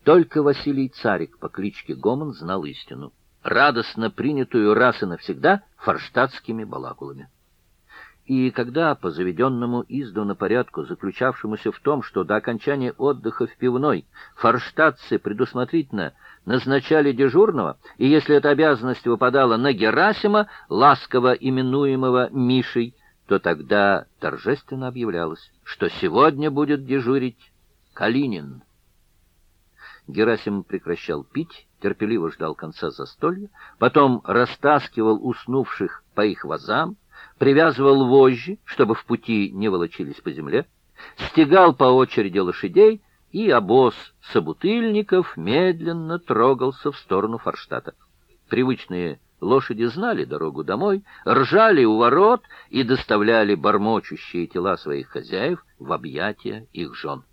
Только Василий Царик по кличке Гомон знал истину, радостно принятую раз и навсегда форштадтскими балакулами. И когда по заведенному издавна порядку, заключавшемуся в том, что до окончания отдыха в пивной форштадтцы предусмотрительно назначали дежурного, и если эта обязанность выпадала на Герасима, ласково именуемого Мишей, то тогда торжественно объявлялось, что сегодня будет дежурить Калинин. Герасим прекращал пить, терпеливо ждал конца застолья, потом растаскивал уснувших по их вазам, привязывал вожжи, чтобы в пути не волочились по земле, стегал по очереди лошадей, и обоз собутыльников медленно трогался в сторону Форштадта. Привычные лошади знали дорогу домой, ржали у ворот и доставляли бормочущие тела своих хозяев в объятия их жен.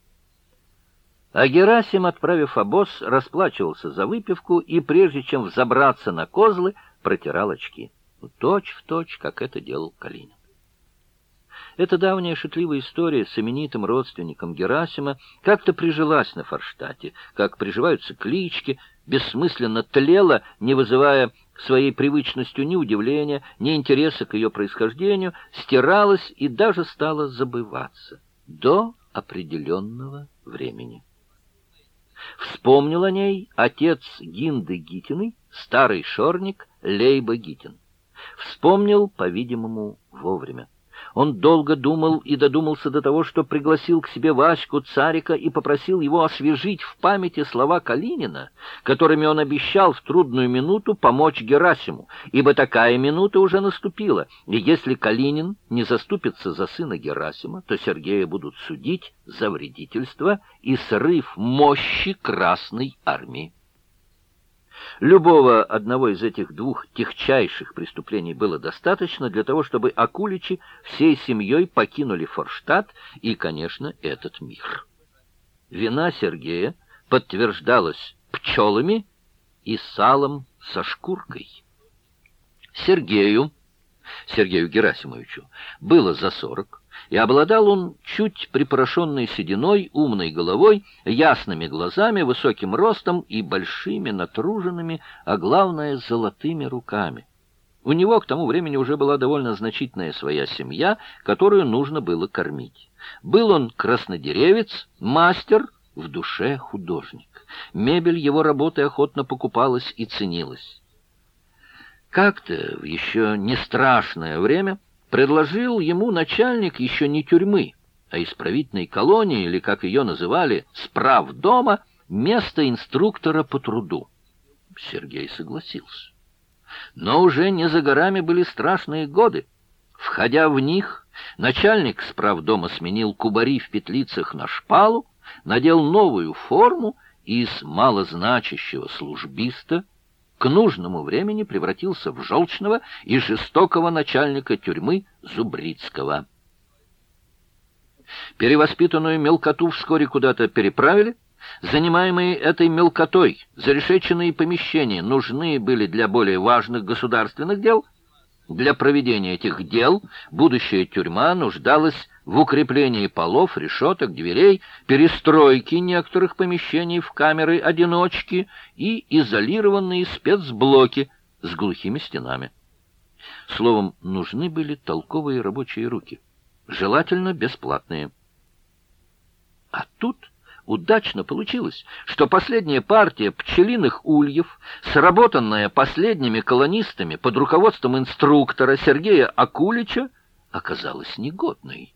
А Герасим, отправив обоз, расплачивался за выпивку и, прежде чем взобраться на козлы, протирал очки. Точь в точь, как это делал Калинин. Эта давняя шутливая история с именитым родственником Герасима как-то прижилась на Форштадте, как приживаются клички, бессмысленно тлела, не вызывая своей привычностью ни удивления, ни интереса к ее происхождению, стиралась и даже стала забываться до определенного времени. Вспомнил о ней отец Гинды Гитиной, старый шорник Лейба Гитин. Вспомнил, по-видимому, вовремя. Он долго думал и додумался до того, что пригласил к себе Ваську Царика и попросил его освежить в памяти слова Калинина, которыми он обещал в трудную минуту помочь Герасиму, ибо такая минута уже наступила, и если Калинин не заступится за сына Герасима, то Сергея будут судить за вредительство и срыв мощи Красной армии. Любого одного из этих двух тягчайших преступлений было достаточно для того, чтобы акуличи всей семьей покинули Форштадт и, конечно, этот мир. Вина Сергея подтверждалась пчелами и салом со шкуркой. Сергею Герасимовичу было за 40, и обладал он чуть припорошенной сединой, умной головой, ясными глазами, высоким ростом и большими натруженными, а главное, золотыми руками. У него к тому времени уже была довольно значительная своя семья, которую нужно было кормить. Был он краснодеревец, мастер, в душе художник. Мебель его работы охотно покупалась и ценилась. Как-то в еще не страшное время предложил ему начальник еще не тюрьмы, а исправительной колонии, или, как ее называли, справдома, место инструктора по труду. Сергей согласился. Но уже не за горами были страшные годы. Входя в них, начальник справдома сменил кубари в петлицах на шпалу, надел новую форму и из малозначащего службиста к нужному времени превратился в желчного и жестокого начальника тюрьмы Зубрицкого. Перевоспитанную мелкоту вскоре куда-то переправили. Занимаемые этой мелкотой зарешеченные помещения нужны были для более важных государственных дел. Для проведения этих дел будущая тюрьма нуждалась в укреплении полов, решеток, дверей, перестройке некоторых помещений в камеры-одиночки и изолированные спецблоки с глухими стенами. Словом, нужны были толковые рабочие руки, желательно бесплатные. А тут удачно получилось, что последняя партия пчелиных ульев, сработанная последними колонистами под руководством инструктора Сергея Акулича, оказалась негодной.